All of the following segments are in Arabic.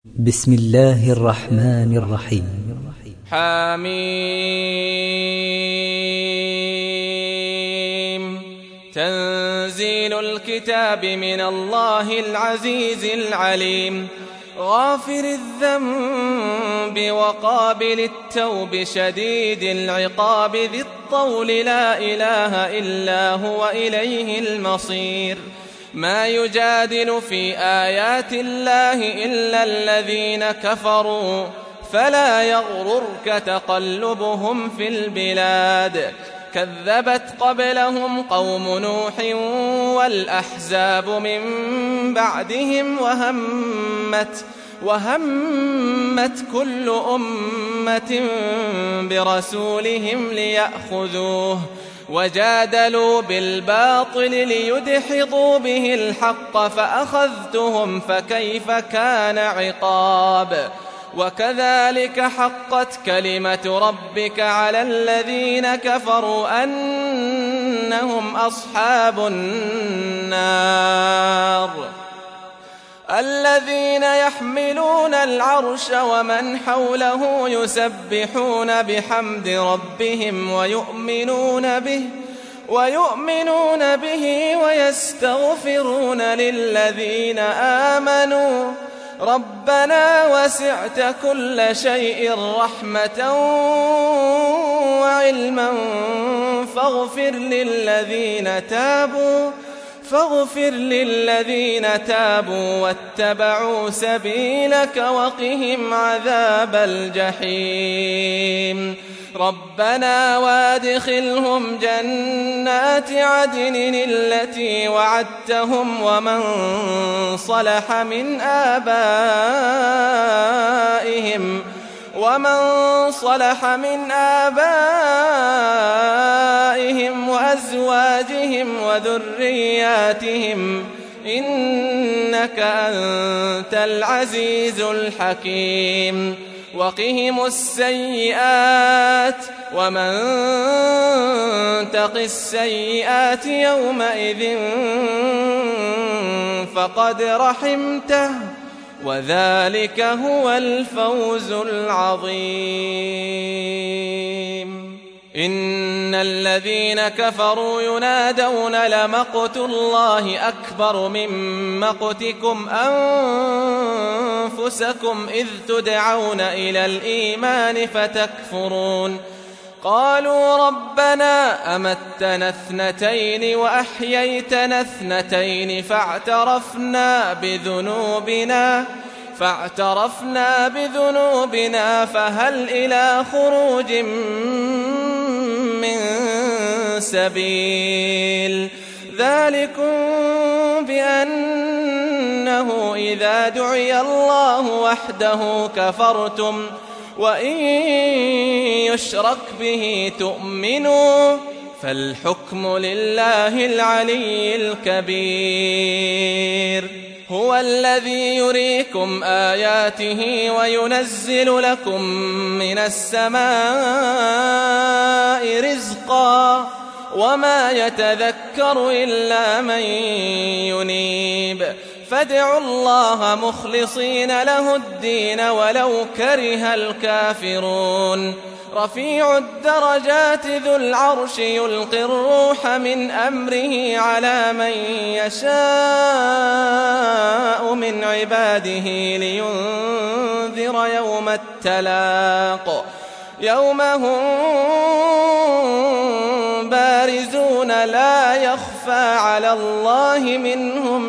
بسم الله الرحمن الرحيم. حميم. تنزيل الكتاب من الله العزيز العليم، غافر الذنب وقابل التوب شديد العقاب ذي الطول، لا إله إلا هو إليه المصير. ما يجادل في آيات الله إلا الذين كفروا، فلا يغررك تقلبهم في البلاد. كذبت قبلهم قوم نوح والأحزاب من بعدهم، وهمت كل أمة برسولهم ليأخذوه، وجادلوا بالباطل ليدحضوا به الحق، فأخذتهم فكيف كان عقاب. وكذلك حقت كلمة ربك على الذين كفروا أنهم أصحاب النار. الذين يحملون العرش ومن حوله يسبحون بحمد ربهم ويؤمنون به ويستغفرون للذين آمنوا ربنا وسعت كل شيء رحمة وعلما فاغفر للذين تابوا واتبعوا سبيلك وقهم عذاب الجحيم. ربنا وادخلهم جنات عدن التي وعدتهم ومن صلح من آبائهم وأزواجهم وذرياتهم إنك أنت العزيز الحكيم. وقهم السيئات، ومن تق السيئات يومئذ فقد رحمته، وذلك هو الفوز العظيم. إن الذين كفروا ينادون لمقت الله أكبر من مقتكم أنفسكم إذ تدعون إلى الإيمان فتكفرون. قالوا ربنا أمتنا اثنتين وأحييتنا اثنتين فاعترفنا بذنوبنا فهل إلى خروج من سبيل. ذلكم بأنه إذا دعي الله وحده كفرتم، وإن يشرك به تؤمنوا، فالحكم لله العلي الكبير. هو الذي يريكم آياته وينزل لكم من السماء رزقا، وما يتذكر إلا من ينيب. فادعوا الله مخلصين له الدين ولو كره الكافرون. رفيع الدرجات ذو العرش يلقي الروح من أمره على من يشاء من عباده لينذر يوم التلاق، يوم هم بارزون لا يخفى على الله منهم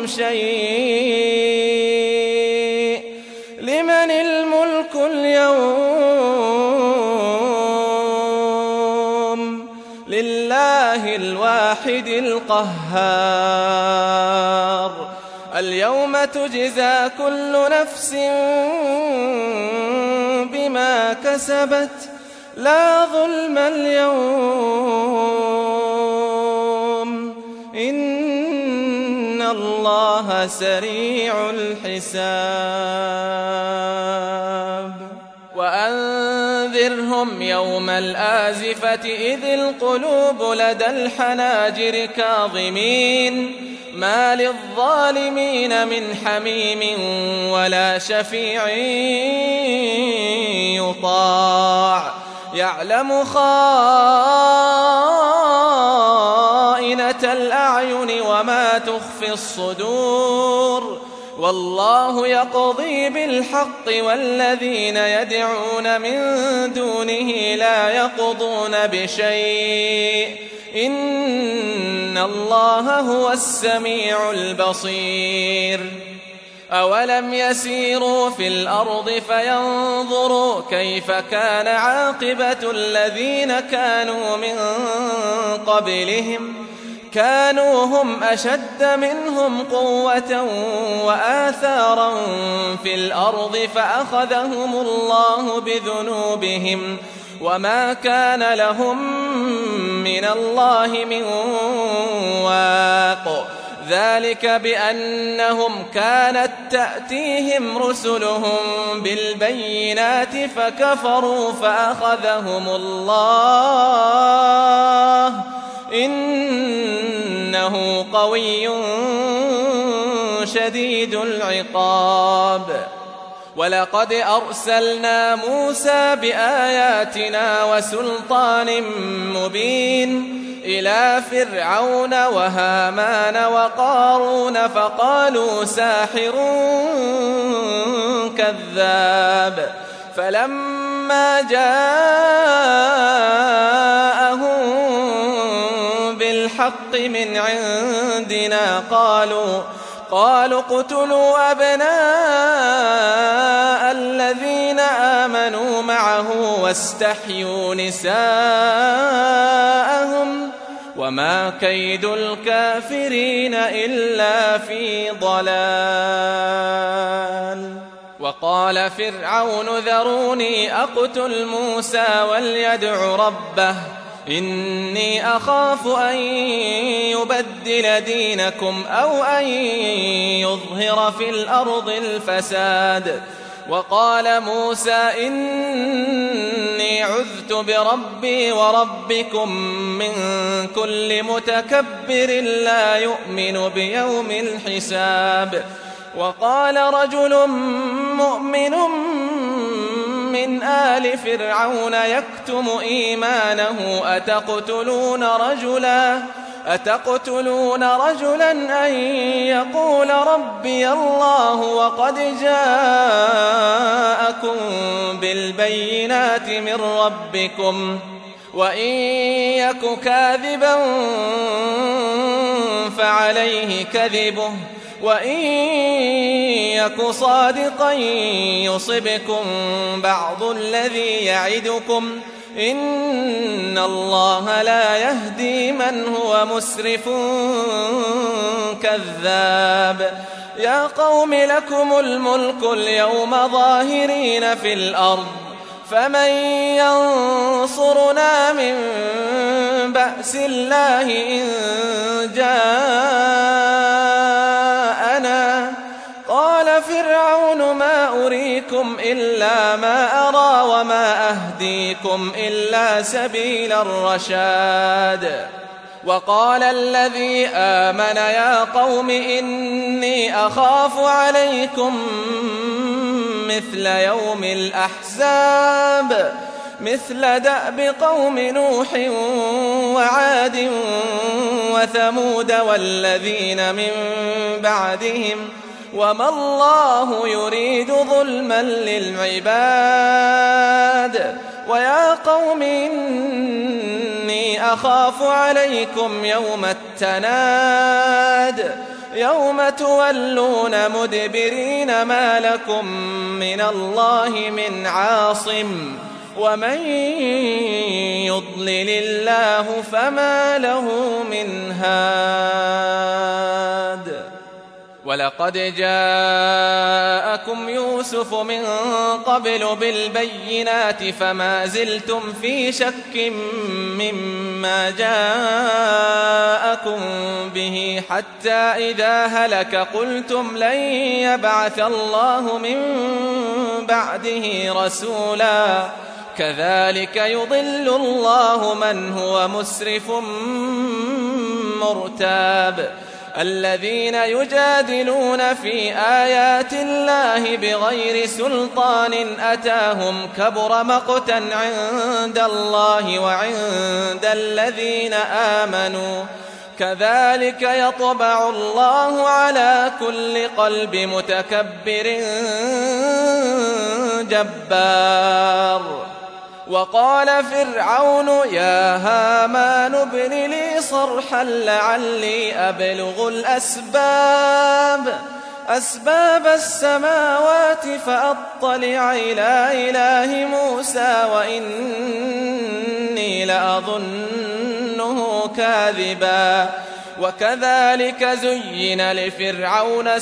شيء. لمن الملك اليوم؟ لله الواحد القهار. اليوم تجزى كل نفس بما كسبت، لا ظلم اليوم، إن الله سريع الحساب. وأنذرهم يوم الآزفة إذ القلوب لدى الحناجر كاظمين ما للظالمين من حميم ولا شفيع يطاع يعلم خائنة الأعين وما تخفي الصدور والله يقضي بالحق والذين يدعون من دونه لا يقضون بشيء إن الله هو السميع البصير أولم يسيروا في الأرض فينظروا كيف كان عاقبة الذين كانوا من قبلهم كانوا هم أشد منهم قوة وآثارا في الأرض فأخذهم الله بذنوبهم وما كان لهم من الله من واق ذلك بأنهم كانت تأتيهم رسلهم بالبينات فكفروا فأخذهم الله إنه قوي شديد العقاب ولقد أرسلنا موسى بآياتنا وسلطان مبين إلى فرعون وهامان وقارون فقالوا ساحر كذاب فلما جاءهم بالحق من عندنا قالوا اقتلوا أبناء الذين آمنوا معه واستحيوا نساءهم وما كيد الكافرين إلا في ضلال وقال فرعون ذروني أقتل موسى وليدع ربه إني أخاف أن يبدل دينكم أو أن يظهر في الأرض الفساد وقال موسى إني عذت بربي وربكم من كل متكبر لا يؤمن بيوم الحساب وقال رجل مؤمن من آل فرعون يكتم إيمانه أتقتلون رجلا أن يقول ربي الله وقد جاءكم بالبينات من ربكم وإن يك كاذبا فعليه كذبه وإن يك صادقا يصبكم بعض الذي يعدكم إن الله لا يهدي من هو مسرف كذاب يا قوم لكم الملك اليوم ظاهرين في الأرض فمن ينصرنا من بأس الله إن جاءنا قال فرعون ما أريكم إلا ما أرى وما أهديكم إلا سبيل الرشاد وقال الذي آمن يا قوم إني أخاف عليكم مثل يوم الأحزاب مثل دأب قوم نوح وعاد وثمود والذين من بعدهم وما الله يريد ظلما للعباد ويا قوم إني أخاف عليكم يوم التناد يوم تولون مدبرين ما لكم من الله من عاصم ومن يضلل الله فما له من هاد ولقد جاءكم يوسف من قبل بالبينات فما زلتم في شك مما جاءكم به حتى إذا هلك قلتم لن يبعث الله من بعده رسولا كذلك يضل الله من هو مسرف مرتاب الذين يجادلون في آيات الله بغير سلطان أتاهم كبر مقتا عند الله وعند الذين آمنوا كذلك يطبع الله على كل قلب متكبر جبار. وقال فرعون يا هامان ابن لي صرحا لعلي أبلغ أسباب السماوات فأطلع إلى إله موسى وإني لأظنه كاذبا. وكذلك زين لفرعون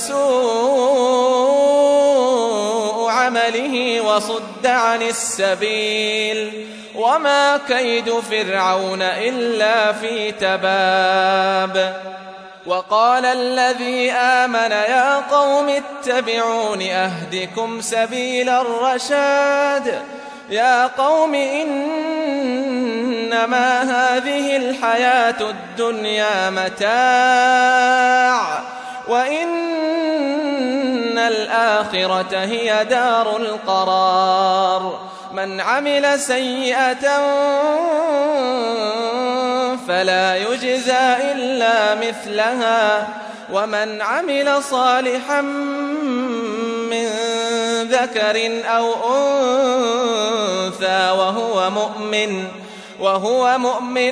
سوء عمله وصد عن السبيل وما كيد فرعون إلا في تباب. وقال الذي آمن يا قوم اتبعون أهدكم سبيل الرشاد. يا قوم إنما هذه الحياة الدنيا متاع وإن الآخرة هي دار القرار. من عمل سيئة فلا يجزى إلا مثلها ومن عمل صالحا من ذكر أو أنثى وهو مؤمن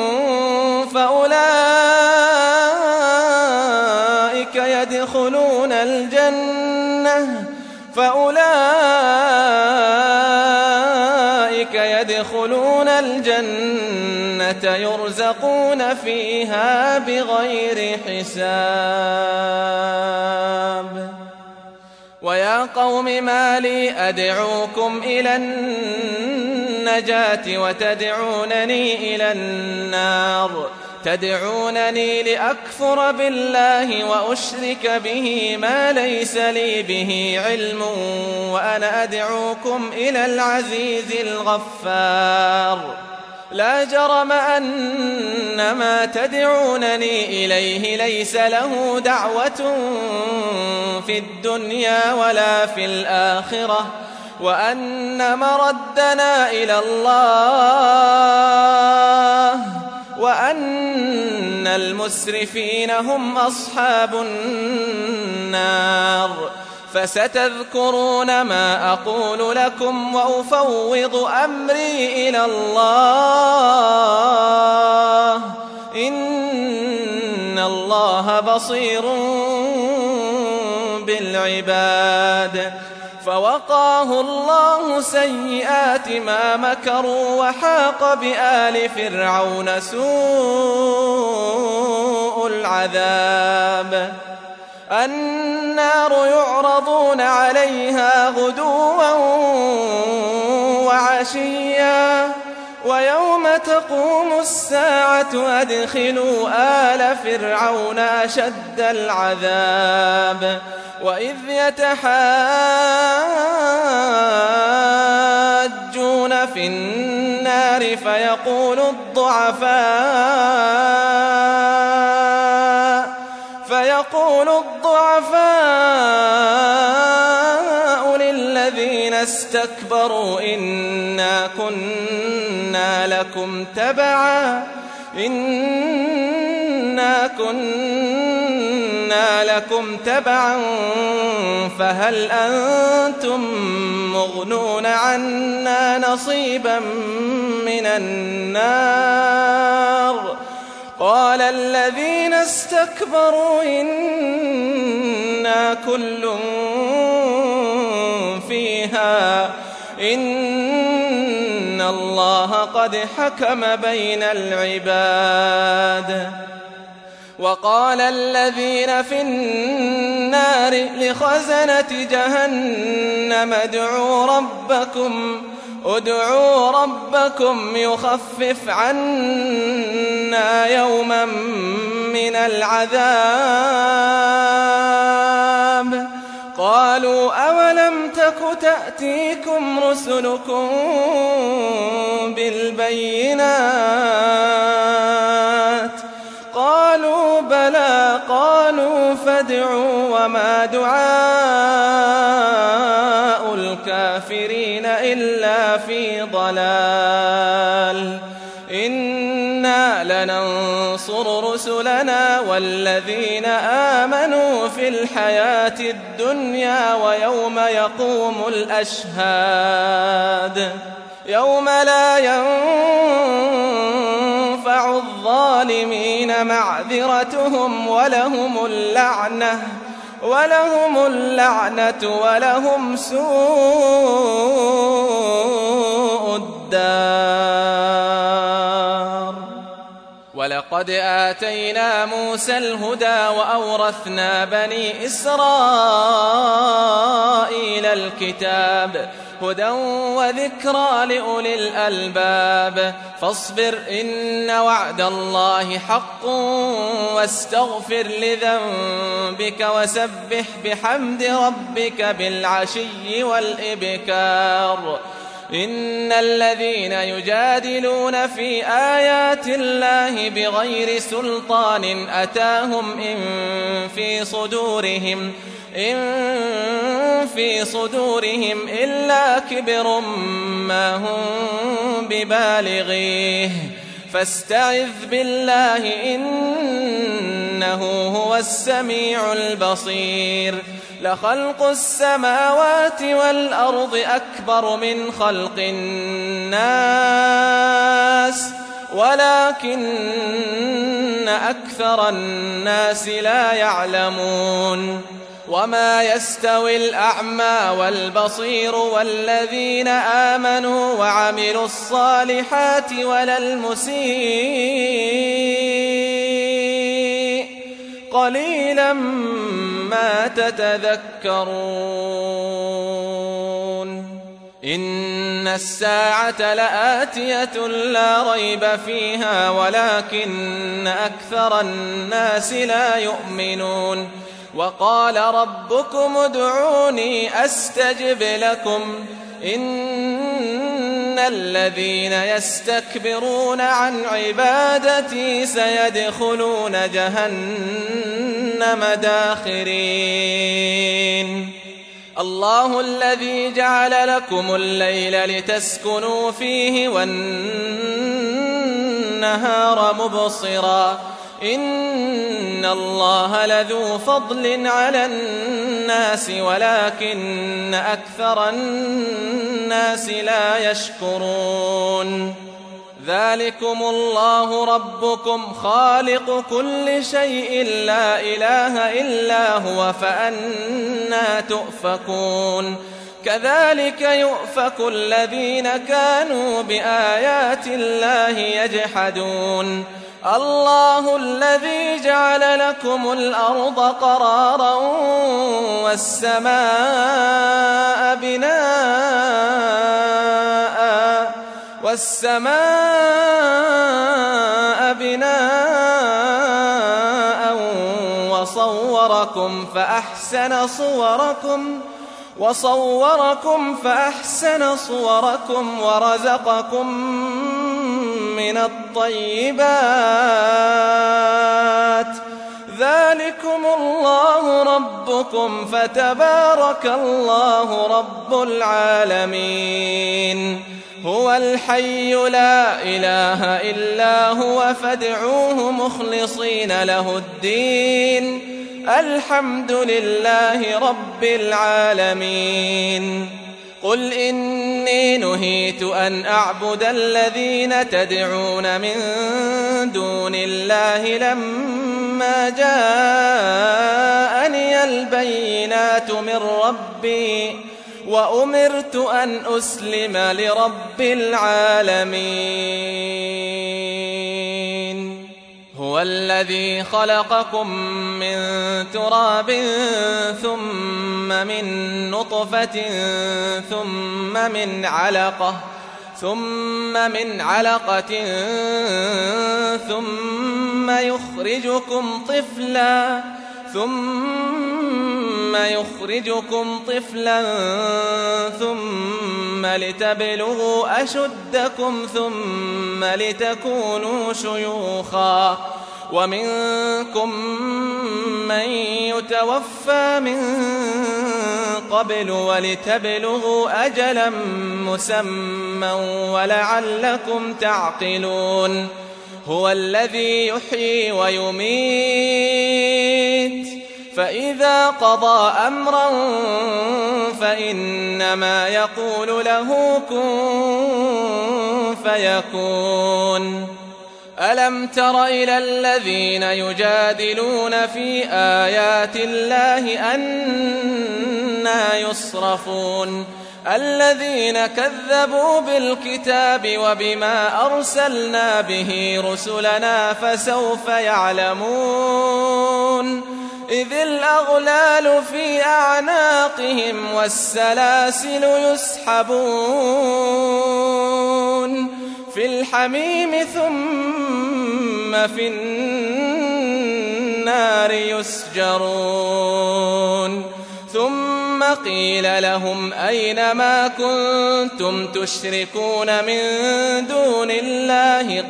فأولئك يدخلون الجنة يرزقون فيها بغير حساب. ويا قوم ما لي أدعوكم إلى النجاة وتدعونني إلى النار. تدعونني لأكفر بالله وأشرك به ما ليس لي به علم وأنا أدعوكم إلى العزيز الغفار. لا جرم أن ما تدعونني إليه ليس له دعوة في الدنيا ولا في الآخرة وأن مردنا إلى الله وأن المسرفين هم أصحاب النار. فستذكرون ما أقول لكم وأفوض أمري إلى الله إن الله بصير بالعباد. فوقاه الله سيئات ما مكروا وحاق بآل فرعون سوء العذاب. النار يعرضون عليها غدوا وعشيا ويوم تقوم الساعة أدخلوا آل فرعون أشد العذاب. وإذ يتحاجون في النار فيقول الضعفاء للذين استكبروا إنا كنا لكم تبعا فهل أنتم مغنون عنا نصيبا من النار. قال الذين استكبروا إنا كل فيها إن الله قد حكم بين العباد. وقال الذين في النار لخزنة جهنم ادعوا ربكم يخفف عنا يوما من العذاب. قالوا أولم تك تأتيكم رسلكم بالبينات قالوا بلى فادعوا وما دعاء الكافرين إلا في ضلال إنا لننصر رسلنا والذين آمنوا في الحياة الدنيا ويوم يقوم الأشهاد يوم لا ينفع الظالمين معذرتهم ولهم اللعنة ولهم سوء الدار. ولقد آتينا موسى الهدى وأورثنا بني إسرائيل الكتاب هدى وذكرى لأولي الألباب فاصبر إن وعد الله حق واستغفر لذنبك وسبح بحمد ربك بالعشي والإبكار إن الذين يجادلون في آيات الله بغير سلطان أتاهم إن في صدورهم إلا كبر ما هم ببالغيه فاستعذ بالله إنه هو السميع البصير. لخلق السماوات والأرض أكبر من خلق الناس ولكن أكثر الناس لا يعلمون. وما يستوي الأعمى والبصير والذين آمنوا وعملوا الصالحات ولا المسيء قليلا ما تتذكرون. إن الساعة لآتية لا ريب فيها ولكن أكثر الناس لا يؤمنون. وقال ربكم ادعوني أستجب لكم إن الذين يستكبرون عن عبادتي سيدخلون جهنم داخرين. الله الذي جعل لكم الليل لتسكنوا فيه والنهار مبصرا إن الله لذو فضل على الناس ولكن أكثر الناس لا يشكرون. ذلكم الله ربكم خالق كل شيء لا إله إلا هو فأنى تؤفكون. كذلك يؤفك الذين كانوا بآيات الله يجحدون. الله الذي جعل لكم الأرض قرارا والسماء بناء وصوركم فأحسن صوركم ورزقكم من الطيبات. ذلكم الله ربكم فتبارك الله رب العالمين. هو الحي لا إله إلا هو فادعوه مخلصين له الدين الحمد لله رب العالمين. قل إني نهيت أن أعبد الذين تدعون من دون الله لما جاءني البينات من ربي وأمرت أن أسلم لرب العالمين. هو الذي خلقكم من تراب ثم من نطفة ثم من علقة ثم يخرجكم طفلا ثم لتبلغوا أشدكم ثم لتكونوا شيوخا ومنكم من يتوفى من قبل ولتبلغوا أجلا مسمى ولعلكم تعقلون هو الذي يحيي ويميت فإذا قضى أمرا فإنما يقول له كن فيكون ألم تر إلى الذين يجادلون في آيات الله أنى يصرفون الذين كذبوا بالكتاب وبما أرسلنا به رسلنا فسوف يعلمون إذ الأغلال في أعناقهم والسلاسل يسحبون في الحميم ثم في النار يسجرون ثم قيل لهم أين ما كنتم تشركون من دون الله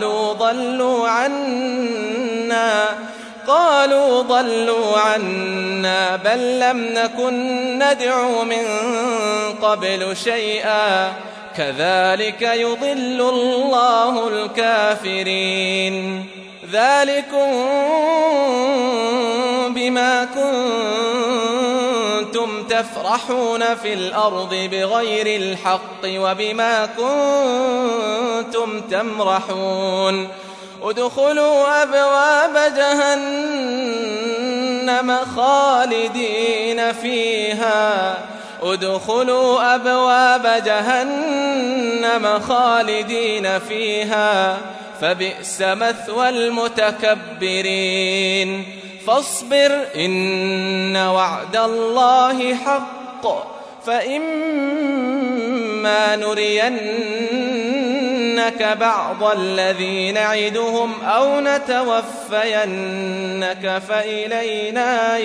قالوا ضلوا عنا بل لم نكن ندعو من قبل شيئا كذلك يضل الله الكافرين ذلكم بما كنتم تفرحون في الأرض بغير الحق وبما كنتم تمرحون ادخلوا أبواب جهنم خالدين فيها فبئس مثوى المتكبرين فاصبر إن وعد الله حق فإما نرينك بعض الذي نعدهم أو نتوفينك فإلينا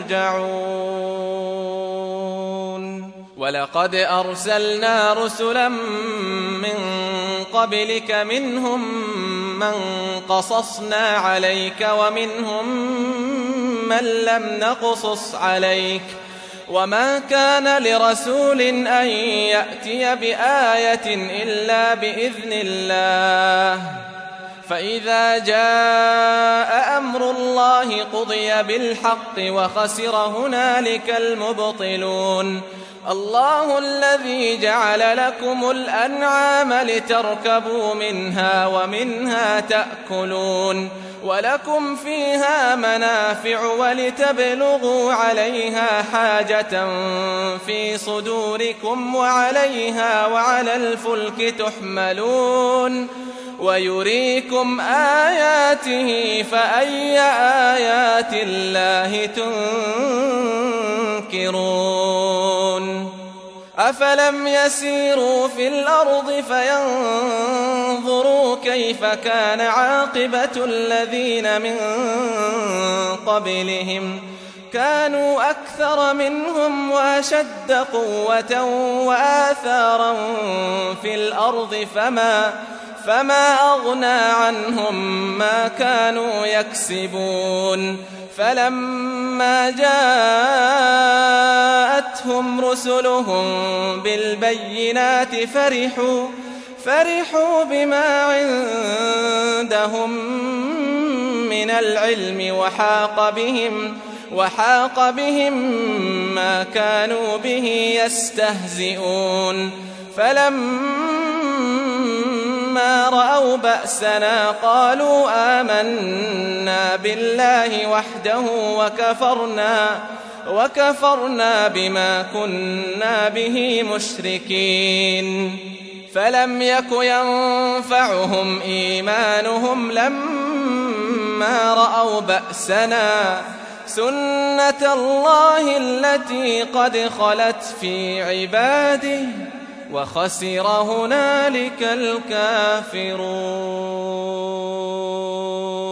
يرجعون ولقد أرسلنا رسلا من قبلك منهم من قصصنا عليك ومنهم من لم نقصص عليك وما كان لرسول أن يأتي بآية إلا بإذن الله فإذا جاء أمر الله قضي بالحق وخسر هنالك المبطلون الله الذي جعل لكم الأنعام لتركبوا منها ومنها تأكلون ولكم فيها منافع ولتبلغوا عليها حاجة في صدوركم وعليها وعلى الفلك تحملون ويريكم آياته فأي آيات الله تنكرون أفلم يسيروا في الأرض فينظروا كيف كان عاقبة الذين من قبلهم كانوا أكثر منهم وأشد قوة وآثارا في الأرض فما أغنى عنهم ما كانوا يكسبون فلما جاءتهم رسلهم بالبينات فرحوا بما عندهم من العلم وحاق بهم ما كانوا به يستهزئون فلما رأوا بأسنا قالوا آمنا بالله وحده وكفرنا بما كنا به مشركين فلم يك ينفعهم إيمانهم لما رأوا بأسنا سنة الله التي قد خلت في عباده وخسر هنالك الكافرون.